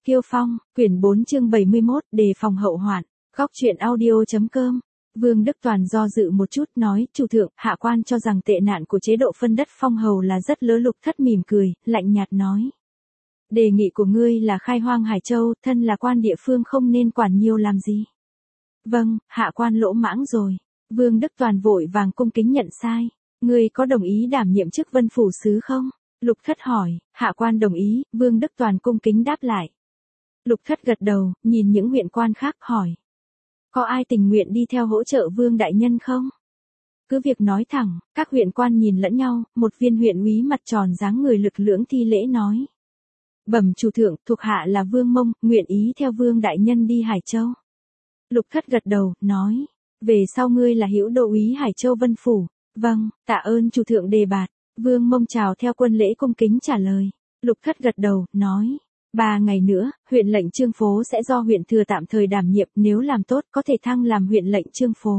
Kiêu Phong, quyển 4 chương 71, đề phòng hậu hoạn. Góc truyện audio.com. Vương Đức Toàn do dự một chút nói, chủ thượng, hạ quan cho rằng tệ nạn của chế độ phân đất phong hầu là rất lớn. Lục Thất mỉm cười, lạnh nhạt nói. Đề nghị của ngươi là khai hoang Hải Châu, thân là quan địa phương không nên quản nhiều làm gì. Vâng, hạ quan lỗ mãng rồi. Vương Đức Toàn vội vàng cung kính nhận sai. Ngươi có đồng ý đảm nhiệm chức Vân Phủ Sứ không? Lục Thất hỏi, hạ quan đồng ý. Vương Đức Toàn cung kính đáp lại. Lục Thất gật đầu, nhìn những huyện quan khác hỏi. Có ai tình nguyện đi theo hỗ trợ Vương đại nhân không? Cứ việc nói thẳng, các huyện quan nhìn lẫn nhau, một viên huyện úy mặt tròn dáng người lực lưỡng thi lễ nói. Bẩm chủ thượng, thuộc hạ là Vương Mông, nguyện ý theo Vương đại nhân đi Hải Châu. Lục Thất gật đầu, nói. Về sau ngươi là hữu đô úy Hải Châu Vân Phủ. Vâng, tạ ơn chủ thượng đề bạt. Vương Mông chào theo quân lễ cung kính trả lời. Lục Thất gật đầu, nói. 3 ngày nữa, huyện lệnh Trương Phố sẽ do huyện thừa tạm thời đảm nhiệm, nếu làm tốt có thể thăng làm huyện lệnh Trương Phố.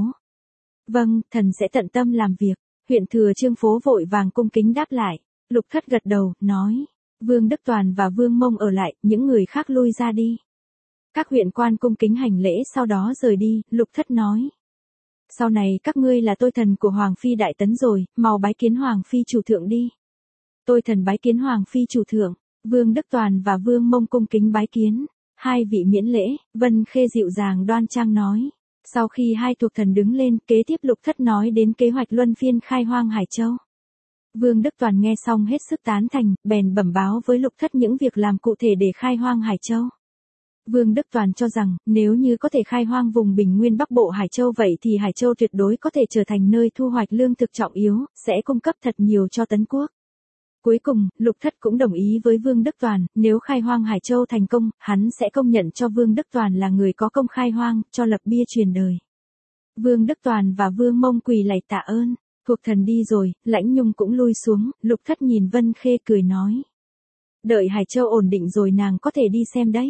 Vâng, thần sẽ tận tâm làm việc. Huyện thừa Trương Phố vội vàng cung kính đáp lại. Lục Thất gật đầu, nói. Vương Đức Toàn và Vương Mông ở lại, những người khác lui ra đi. Các huyện quan cung kính hành lễ sau đó rời đi. Lục Thất nói. Sau này các ngươi là tôi thần của Hoàng Phi Đại Tấn rồi, mau bái kiến Hoàng Phi chủ thượng đi. Tôi thần bái kiến Hoàng Phi chủ thượng. Vương Đức Toàn và Vương Mông cung kính bái kiến. Hai vị miễn lễ. Vân Khê dịu dàng đoan trang nói. Sau khi hai thuộc thần đứng lên, kế tiếp Lục Thất nói đến kế hoạch luân phiên khai hoang Hải Châu. Vương Đức Toàn nghe xong hết sức tán thành, bèn bẩm báo với Lục Thất những việc làm cụ thể để khai hoang Hải Châu. Vương Đức Toàn cho rằng, nếu như có thể khai hoang vùng bình nguyên Bắc Bộ Hải Châu vậy thì Hải Châu tuyệt đối có thể trở thành nơi thu hoạch lương thực trọng yếu, sẽ cung cấp thật nhiều cho Tấn Quốc. Cuối cùng, Lục Thất cũng đồng ý với Vương Đức Toàn, nếu khai hoang Hải Châu thành công, hắn sẽ công nhận cho Vương Đức Toàn là người có công khai hoang, cho lập bia truyền đời. Vương Đức Toàn và Vương Mông quỳ lạy tạ ơn, thuộc thần đi rồi, Lãnh Nhung cũng lui xuống, Lục Thất nhìn Vân Khê cười nói. Đợi Hải Châu ổn định rồi nàng có thể đi xem đấy.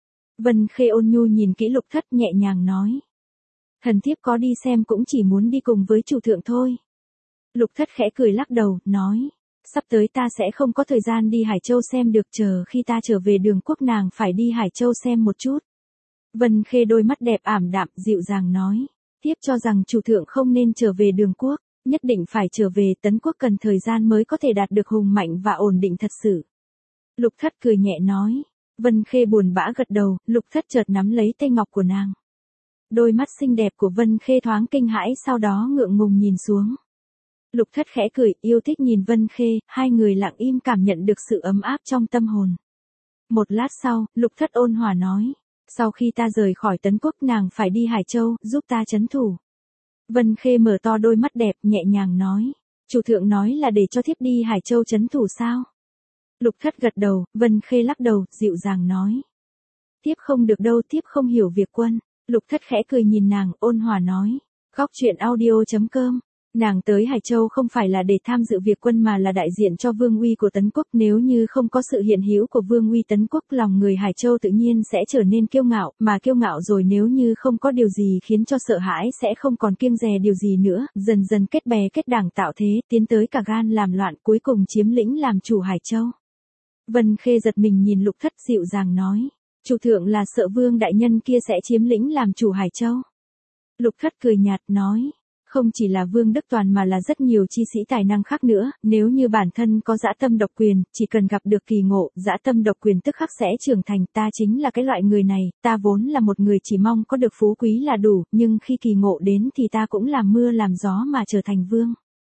Vân Khê ôn nhu nhìn kỹ Lục Thất nhẹ nhàng nói. Thần thiếp có đi xem cũng chỉ muốn đi cùng với chủ thượng thôi. Lục Thất khẽ cười lắc đầu, nói. Sắp tới ta sẽ không có thời gian đi Hải Châu xem được, chờ khi ta trở về Đường Quốc nàng phải đi Hải Châu xem một chút. Vân Khê đôi mắt đẹp ảm đạm, dịu dàng nói. Thiếp cho rằng chủ thượng không nên trở về Đường Quốc, nhất định phải trở về Tấn Quốc, cần thời gian mới có thể đạt được hùng mạnh và ổn định thật sự. Lục Thất cười nhẹ nói. Vân Khê buồn bã gật đầu, Lục Thất chợt nắm lấy tay ngọc của nàng. Đôi mắt xinh đẹp của Vân Khê thoáng kinh hãi, sau đó ngượng ngùng nhìn xuống. Lục Thất khẽ cười, yêu thích nhìn Vân Khê, hai người lặng im cảm nhận được sự ấm áp trong tâm hồn. Một lát sau, Lục Thất ôn hòa nói. Sau khi ta rời khỏi Tấn Quốc nàng phải đi Hải Châu, giúp ta trấn thủ. Vân Khê mở to đôi mắt đẹp, nhẹ nhàng nói. Chủ thượng nói là để cho thiếp đi Hải Châu trấn thủ sao? Lục Thất gật đầu, Vân Khê lắc đầu, dịu dàng nói. Thiếp không được đâu, thiếp không hiểu việc quân. Lục Thất khẽ cười nhìn nàng, ôn hòa nói. Góc truyện audio.com. Nàng tới Hải Châu không phải là để tham dự việc quân mà là đại diện cho vương uy của Tấn Quốc, nếu như không có sự hiện hữu của vương uy Tấn Quốc, lòng người Hải Châu tự nhiên sẽ trở nên kiêu ngạo, mà kiêu ngạo rồi nếu như không có điều gì khiến cho sợ hãi sẽ không còn kiêng dè điều gì nữa, dần dần kết bè kết đảng tạo thế, tiến tới cả gan làm loạn, cuối cùng chiếm lĩnh làm chủ Hải Châu. Vân Khê giật mình nhìn Lục Thất, dịu dàng nói. Chủ thượng là sợ Vương đại nhân kia sẽ chiếm lĩnh làm chủ Hải Châu. Lục Thất cười nhạt nói. Không chỉ là Vương Đức Toàn mà là rất nhiều chi sĩ tài năng khác nữa, nếu như bản thân có dã tâm độc quyền, chỉ cần gặp được kỳ ngộ, dã tâm độc quyền tức khắc sẽ trưởng thành, ta chính là cái loại người này, ta vốn là một người chỉ mong có được phú quý là đủ, nhưng khi kỳ ngộ đến thì ta cũng làm mưa làm gió mà trở thành vương.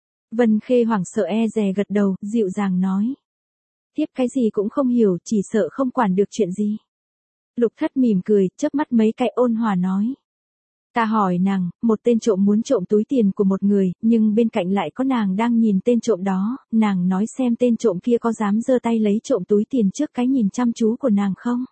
Vân Khê hoảng sợ e dè gật đầu, dịu dàng nói. Tiếp cái gì cũng không hiểu, chỉ sợ không quản được chuyện gì. Lục Thất mỉm cười, chớp mắt mấy cái, ôn hòa nói. Ta hỏi nàng, một tên trộm muốn trộm túi tiền của một người, nhưng bên cạnh lại có nàng đang nhìn tên trộm đó, nàng nói xem tên trộm kia có dám giơ tay lấy trộm túi tiền trước cái nhìn chăm chú của nàng không?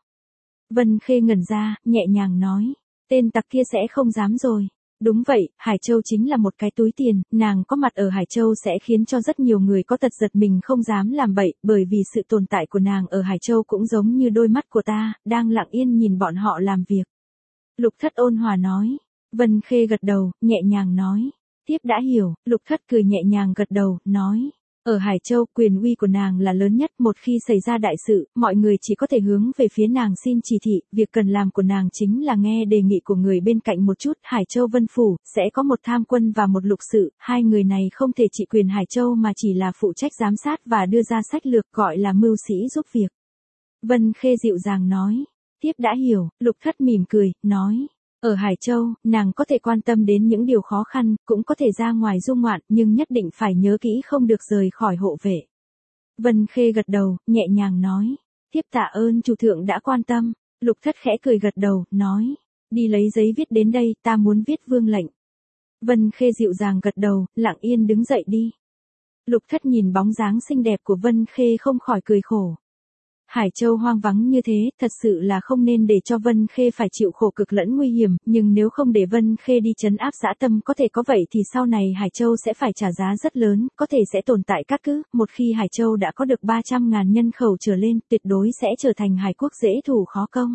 Vân Khê ngẩn ra, nhẹ nhàng nói, tên tặc kia sẽ không dám rồi. Đúng vậy, Hải Châu chính là một cái túi tiền, nàng có mặt ở Hải Châu sẽ khiến cho rất nhiều người có tật giật mình không dám làm bậy, bởi vì sự tồn tại của nàng ở Hải Châu cũng giống như đôi mắt của ta, đang lặng yên nhìn bọn họ làm việc. Lục Thất ôn hòa nói. Vân Khê gật đầu, nhẹ nhàng nói. Tiếp đã hiểu, Lục Thất cười nhẹ nhàng gật đầu, nói. Ở Hải Châu, quyền uy của nàng là lớn nhất, một khi xảy ra đại sự, mọi người chỉ có thể hướng về phía nàng xin chỉ thị, việc cần làm của nàng chính là nghe đề nghị của người bên cạnh một chút. Hải Châu Vân Phủ, sẽ có một tham quân và một lục sự, hai người này không thể trị quyền Hải Châu mà chỉ là phụ trách giám sát và đưa ra sách lược, gọi là mưu sĩ giúp việc. Vân Khê dịu dàng nói, tiếp đã hiểu. Lục Thất mỉm cười, nói. Ở Hải Châu, nàng có thể quan tâm đến những điều khó khăn, cũng có thể ra ngoài du ngoạn, nhưng nhất định phải nhớ kỹ không được rời khỏi hộ vệ. Vân Khê gật đầu, nhẹ nhàng nói. Tiếp tạ ơn chủ thượng đã quan tâm. Lục Thất khẽ cười gật đầu, nói. Đi lấy giấy viết đến đây, ta muốn viết vương lệnh. Vân Khê dịu dàng gật đầu, lặng yên đứng dậy đi. Lục Thất nhìn bóng dáng xinh đẹp của Vân Khê không khỏi cười khổ. Hải Châu hoang vắng như thế, thật sự là không nên để cho Vân Khê phải chịu khổ cực lẫn nguy hiểm, nhưng nếu không để Vân Khê đi trấn áp dã tâm có thể có vậy thì sau này Hải Châu sẽ phải trả giá rất lớn, có thể sẽ tồn tại cát cứ, một khi Hải Châu đã có được 300.000 nhân khẩu trở lên, tuyệt đối sẽ trở thành hải quốc dễ thủ khó công.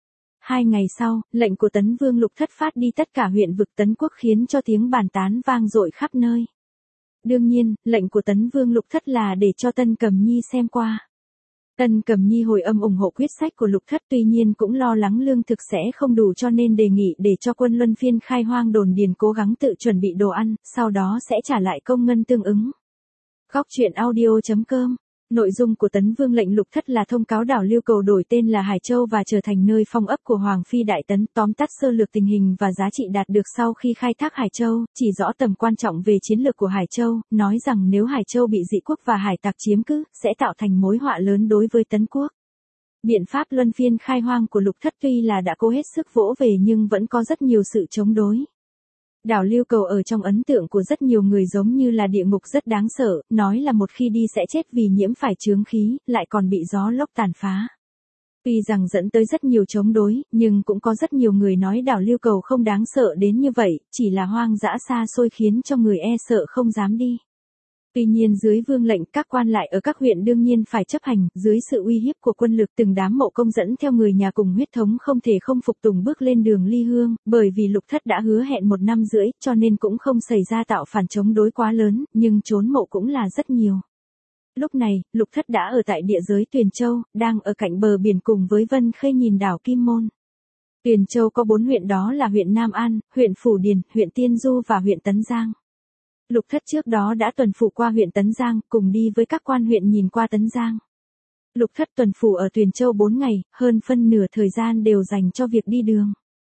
2 ngày sau, lệnh của Tấn Vương Lục Thất phát đi tất cả huyện vực Tấn Quốc khiến cho tiếng bàn tán vang dội khắp nơi. Đương nhiên, lệnh của Tấn Vương Lục Thất là để cho Tân Cẩm Nhi xem qua. Tân Cẩm Nhi hồi âm ủng hộ quyết sách của Lục Thất, tuy nhiên cũng lo lắng lương thực sẽ không đủ cho nên đề nghị để cho quân luân phiên khai hoang đồn điền cố gắng tự chuẩn bị đồ ăn, sau đó sẽ trả lại công ngân tương ứng. Góc truyện audio.com. Nội dung của Tấn Vương lệnh Lục Thất là thông cáo đảo Lưu Cầu đổi tên là Hải Châu và trở thành nơi phong ấp của Hoàng Phi Đại Tấn, tóm tắt sơ lược tình hình và giá trị đạt được sau khi khai thác Hải Châu, chỉ rõ tầm quan trọng về chiến lược của Hải Châu, nói rằng nếu Hải Châu bị dị quốc và hải tặc chiếm cứ, sẽ tạo thành mối họa lớn đối với Tấn Quốc. Biện pháp luân phiên khai hoang của Lục Thất tuy là đã cố hết sức vỗ về nhưng vẫn có rất nhiều sự chống đối. Đảo Lưu Cầu ở trong ấn tượng của rất nhiều người giống như là địa ngục rất đáng sợ, nói là một khi đi sẽ chết vì nhiễm phải chướng khí, lại còn bị gió lốc tàn phá. Tuy rằng dẫn tới rất nhiều chống đối, nhưng cũng có rất nhiều người nói đảo Lưu Cầu không đáng sợ đến như vậy, chỉ là hoang dã xa xôi khiến cho người e sợ không dám đi. Tuy nhiên dưới vương lệnh các quan lại ở các huyện đương nhiên phải chấp hành, dưới sự uy hiếp của quân lực từng đám mộ công dẫn theo người nhà cùng huyết thống không thể không phục tùng bước lên đường ly hương, bởi vì Lục Thất đã hứa hẹn 1 năm rưỡi, cho nên cũng không xảy ra tạo phản chống đối quá lớn, nhưng trốn mộ cũng là rất nhiều. Lúc này, Lục Thất đã ở tại địa giới Tuyền Châu, đang ở cạnh bờ biển cùng với Vân Khê nhìn đảo Kim Môn. Tuyền Châu có 4 huyện đó là huyện Nam An, huyện Phủ Điền, huyện Tiên Du và huyện Tấn Giang. Lục Thất trước đó đã tuần phủ qua huyện Tấn Giang, cùng đi với các quan huyện nhìn qua Tấn Giang. Lục Thất tuần phủ ở Tuyền Châu 4 ngày, hơn phân nửa thời gian đều dành cho việc đi đường.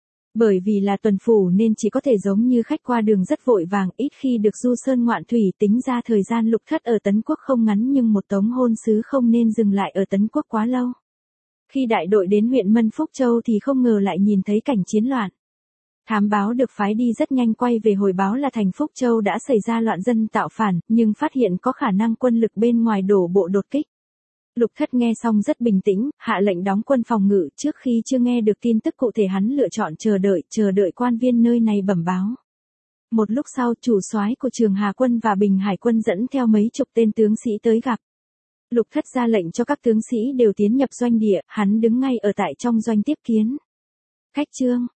Bởi vì là tuần phủ nên chỉ có thể giống như khách qua đường rất vội vàng, ít khi được du sơn ngoạn thủy, tính ra thời gian Lục Thất ở Tấn Quốc không ngắn nhưng một tống hôn sứ không nên dừng lại ở Tấn Quốc quá lâu. Khi đại đội đến huyện Mân Phúc Châu thì không ngờ lại nhìn thấy cảnh chiến loạn. Thám báo được phái đi rất nhanh quay về hồi báo là thành Phúc Châu đã xảy ra loạn dân tạo phản, nhưng phát hiện có khả năng quân lực bên ngoài đổ bộ đột kích. Lục Thất nghe xong rất bình tĩnh, hạ lệnh đóng quân phòng ngự, trước khi chưa nghe được tin tức cụ thể hắn lựa chọn chờ đợi quan viên nơi này bẩm báo. Một lúc sau chủ soái của Trường Hà quân và Bình Hải quân dẫn theo mấy chục tên tướng sĩ tới gặp. Lục Thất ra lệnh cho các tướng sĩ đều tiến nhập doanh địa, hắn đứng ngay ở tại trong doanh tiếp kiến. Khách trương,